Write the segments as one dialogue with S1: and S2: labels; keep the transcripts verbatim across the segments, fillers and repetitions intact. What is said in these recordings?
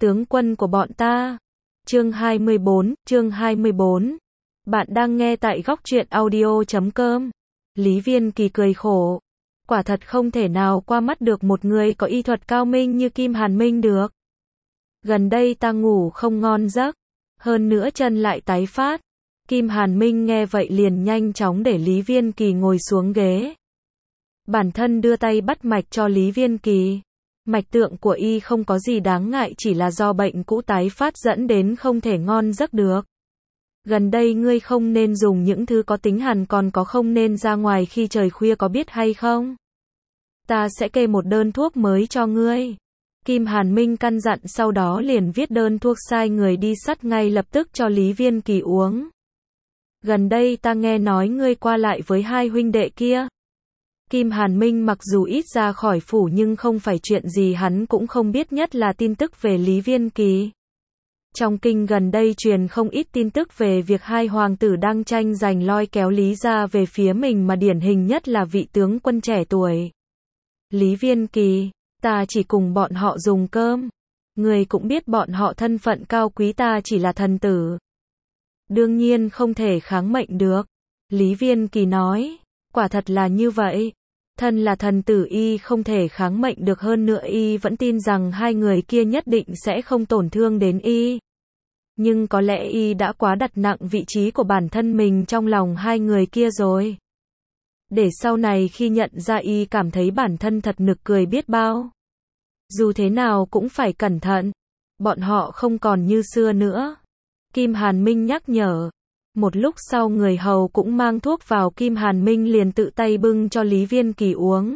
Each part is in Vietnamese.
S1: tướng quân của bọn ta. Chương hai mươi bốn, chương hai mươi bốn. Bạn đang nghe tại góc truyện audio chấm com. Lý Viên Kỳ cười khổ. Quả thật không thể nào qua mắt được một người có y thuật cao minh như Kim Hàn Minh được. Gần đây ta ngủ không ngon giấc, hơn nữa chân lại tái phát. Kim Hàn Minh nghe vậy liền nhanh chóng để Lý Viên Kỳ ngồi xuống ghế. Bản thân đưa tay bắt mạch cho Lý Viên Kỳ. Mạch tượng của y không có gì đáng ngại, chỉ là do bệnh cũ tái phát dẫn đến không thể ngon giấc được. Gần đây ngươi không nên dùng những thứ có tính hàn, còn có không nên ra ngoài khi trời khuya, có biết hay không? Ta sẽ kê một đơn thuốc mới cho ngươi. Kim Hàn Minh căn dặn, sau đó liền viết đơn thuốc sai người đi sắt ngay lập tức cho Lý Viên Kỳ uống. Gần đây ta nghe nói ngươi qua lại với hai huynh đệ kia. Kim Hàn Minh mặc dù ít ra khỏi phủ nhưng không phải chuyện gì hắn cũng không biết, nhất là tin tức về Lý Viên Kỳ. Trong kinh gần đây truyền không ít tin tức về việc hai hoàng tử đang tranh giành lôi kéo Lý gia về phía mình, mà điển hình nhất là vị tướng quân trẻ tuổi Lý Viên Kỳ. Ta chỉ cùng bọn họ dùng cơm. Người cũng biết bọn họ thân phận cao quý, ta chỉ là thần tử, đương nhiên không thể kháng mệnh được. Lý Viên Kỳ nói, quả thật là như vậy. Thân là thần tử y không thể kháng mệnh được, hơn nữa y vẫn tin rằng hai người kia nhất định sẽ không tổn thương đến y. Nhưng có lẽ y đã quá đặt nặng vị trí của bản thân mình trong lòng hai người kia rồi. Để sau này khi nhận ra y cảm thấy bản thân thật nực cười biết bao. Dù thế nào cũng phải cẩn thận. Bọn họ không còn như xưa nữa. Kim Hàn Minh nhắc nhở. Một lúc sau người hầu cũng mang thuốc vào, Kim Hàn Minh liền tự tay bưng cho Lý Viên Kỳ uống.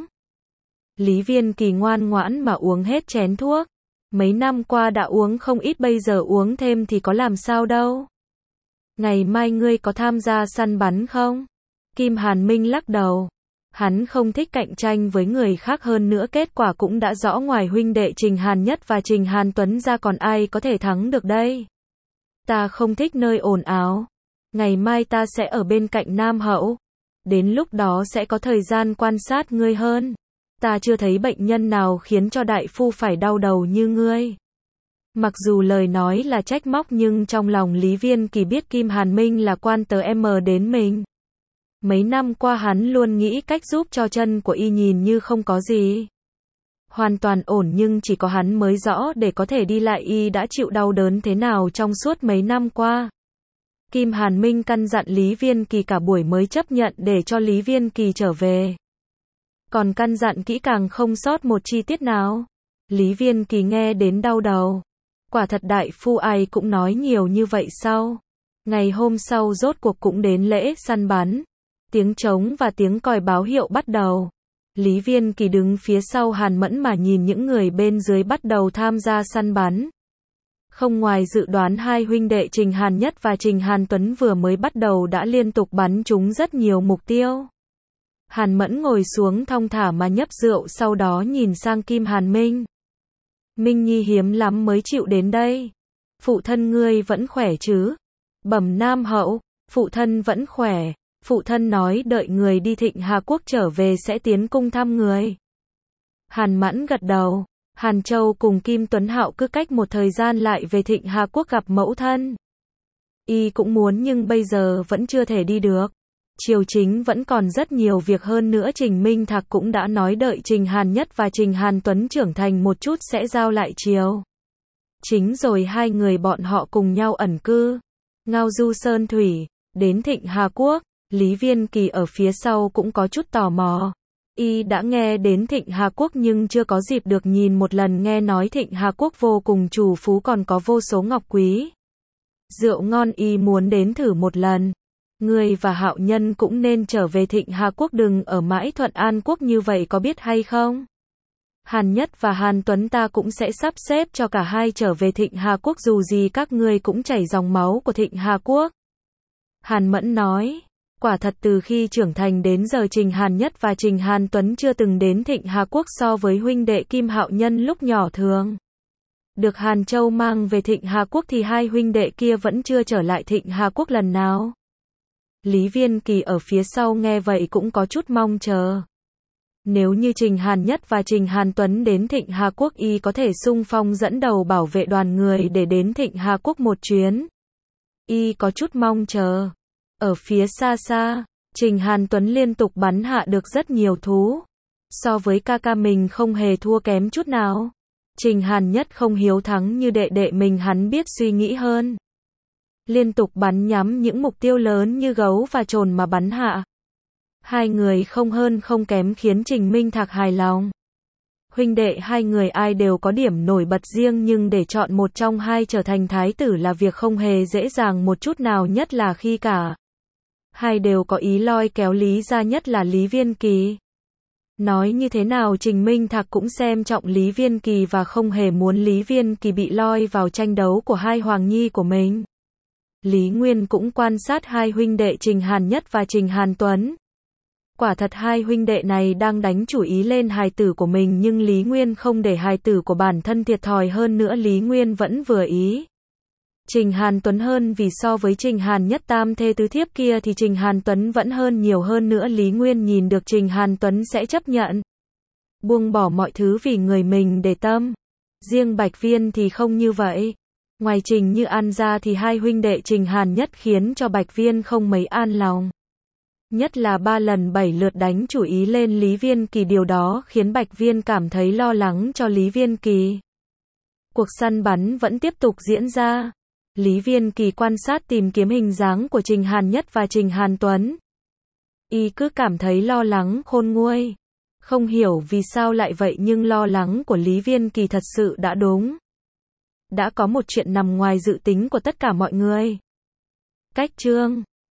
S1: Lý Viên Kỳ ngoan ngoãn mà uống hết chén thuốc. Mấy năm qua đã uống không ít, bây giờ uống thêm thì có làm sao đâu. Ngày mai ngươi có tham gia săn bắn không? Kim Hàn Minh lắc đầu. Hắn không thích cạnh tranh với người khác, hơn nữa kết quả cũng đã rõ, ngoài huynh đệ Trình Hàn Nhất và Trình Hàn Tuấn ra còn ai có thể thắng được đây. Ta không thích nơi ồn ào. Ngày mai ta sẽ ở bên cạnh Nam Hậu. Đến lúc đó sẽ có thời gian quan sát ngươi hơn. Ta chưa thấy bệnh nhân nào khiến cho đại phu phải đau đầu như ngươi. Mặc dù lời nói là trách móc nhưng trong lòng Lý Viên Kỳ biết Kim Hàn Minh là quan tờ em đến mình. Mấy năm qua hắn luôn nghĩ cách giúp cho chân của y nhìn như không có gì. Hoàn toàn ổn, nhưng chỉ có hắn mới rõ để có thể đi lại y đã chịu đau đớn thế nào trong suốt mấy năm qua. Kim Hàn Minh căn dặn Lý Viên Kỳ cả buổi mới chấp nhận để cho Lý Viên Kỳ trở về. Còn căn dặn kỹ càng không sót một chi tiết nào. Lý Viên Kỳ nghe đến đau đầu. Quả thật đại phu ai cũng nói nhiều như vậy sao? Ngày hôm sau rốt cuộc cũng đến lễ săn bắn. Tiếng trống và tiếng còi báo hiệu bắt đầu. Lý Viên Kỳ đứng phía sau Hàn Mẫn mà nhìn những người bên dưới bắt đầu tham gia săn bắn. Không ngoài dự đoán, hai huynh đệ Trình Hàn Nhất và Trình Hàn Tuấn vừa mới bắt đầu đã liên tục bắn trúng rất nhiều mục tiêu. Hàn Mẫn ngồi xuống thong thả mà nhấp rượu, sau đó nhìn sang Kim Hàn Minh. Minh Nhi hiếm lắm mới chịu đến đây. Phụ thân ngươi vẫn khỏe chứ? Bẩm Nam Hậu, phụ thân vẫn khỏe. Phụ thân nói đợi người đi Thịnh Hà Quốc trở về sẽ tiến cung thăm người. Hàn Mẫn gật đầu. Hàn Châu cùng Kim Tuấn Hạo cứ cách một thời gian lại về Thịnh Hà Quốc gặp mẫu thân. Y cũng muốn nhưng bây giờ vẫn chưa thể đi được. Triều chính vẫn còn rất nhiều việc, hơn nữa Trình Minh Thạc cũng đã nói đợi Trình Hàn Nhất và Trình Hàn Tuấn trưởng thành một chút sẽ giao lại triều chính rồi hai người bọn họ cùng nhau ẩn cư, ngao du sơn thủy, đến Thịnh Hà Quốc. Lý Viên Kỳ ở phía sau cũng có chút tò mò. Y đã nghe đến Thịnh Hà Quốc nhưng chưa có dịp được nhìn một lần, nghe nói Thịnh Hà Quốc vô cùng trù phú, còn có vô số ngọc quý, rượu ngon, y muốn đến thử một lần. Ngươi và Hạo Nhân cũng nên trở về Thịnh Hà Quốc, đừng ở mãi Thuận An Quốc như vậy, có biết hay không? Hàn Nhất và Hàn Tuấn ta cũng sẽ sắp xếp cho cả hai trở về Thịnh Hà Quốc, dù gì các ngươi cũng chảy dòng máu của Thịnh Hà Quốc. Hàn Mẫn nói. Quả thật từ khi trưởng thành đến giờ Trình Hàn Nhất và Trình Hàn Tuấn chưa từng đến Thịnh Hà Quốc, so với huynh đệ Kim Hạo Nhân lúc nhỏ thường được Hàn Châu mang về Thịnh Hà Quốc thì hai huynh đệ kia vẫn chưa trở lại Thịnh Hà Quốc lần nào. Lý Viên Kỳ ở phía sau nghe vậy cũng có chút mong chờ. Nếu như Trình Hàn Nhất và Trình Hàn Tuấn đến Thịnh Hà Quốc, y có thể xung phong dẫn đầu bảo vệ đoàn người để đến Thịnh Hà Quốc một chuyến. Y có chút mong chờ. Ở phía xa xa, Trình Hàn Tuấn liên tục bắn hạ được rất nhiều thú. So với ca ca mình không hề thua kém chút nào. Trình Hàn Nhất không hiếu thắng như đệ đệ mình, hắn biết suy nghĩ hơn. Liên tục bắn nhắm những mục tiêu lớn như gấu và trồn mà bắn hạ. Hai người không hơn không kém khiến Trình Minh Thạc hài lòng. Huynh đệ hai người ai đều có điểm nổi bật riêng, nhưng để chọn một trong hai trở thành thái tử là việc không hề dễ dàng một chút nào, nhất là khi cả hai đều có ý lôi kéo Lý gia, nhất là Lý Viên Kỳ. Nói như thế nào Trình Minh Thạc cũng xem trọng Lý Viên Kỳ và không hề muốn Lý Viên Kỳ bị lôi vào tranh đấu của hai hoàng nhi của mình. Lý Nguyên cũng quan sát hai huynh đệ Trình Hàn Nhất và Trình Hàn Tuấn. Quả thật hai huynh đệ này đang đánh chủ ý lên hài tử của mình, nhưng Lý Nguyên không để hài tử của bản thân thiệt thòi, hơn nữa Lý Nguyên vẫn vừa ý Trình Hàn Tuấn hơn, vì so với Trình Hàn Nhất tam thê tứ thiếp kia thì Trình Hàn Tuấn vẫn hơn nhiều, hơn nữa Lý Nguyên nhìn được Trình Hàn Tuấn sẽ chấp nhận buông bỏ mọi thứ vì người mình để tâm. Riêng Bạch Viên thì không như vậy. Ngoài Trình Như An ra thì hai huynh đệ Trình Hàn Nhất khiến cho Bạch Viên không mấy an lòng. Nhất là ba lần bảy lượt đánh chủ ý lên Lý Viên Kỳ, điều đó khiến Bạch Viên cảm thấy lo lắng cho Lý Viên Kỳ. Cuộc săn bắn vẫn tiếp tục diễn ra. Lý Viên Kỳ quan sát tìm kiếm hình dáng của Trình Hàn Nhất và Trình Hàn Tuấn. Y cứ cảm thấy lo lắng khôn nguôi. Không hiểu vì sao lại vậy, nhưng lo lắng của Lý Viên Kỳ thật sự đã đúng. Đã có một chuyện nằm ngoài dự tính của tất cả mọi người. Cách chương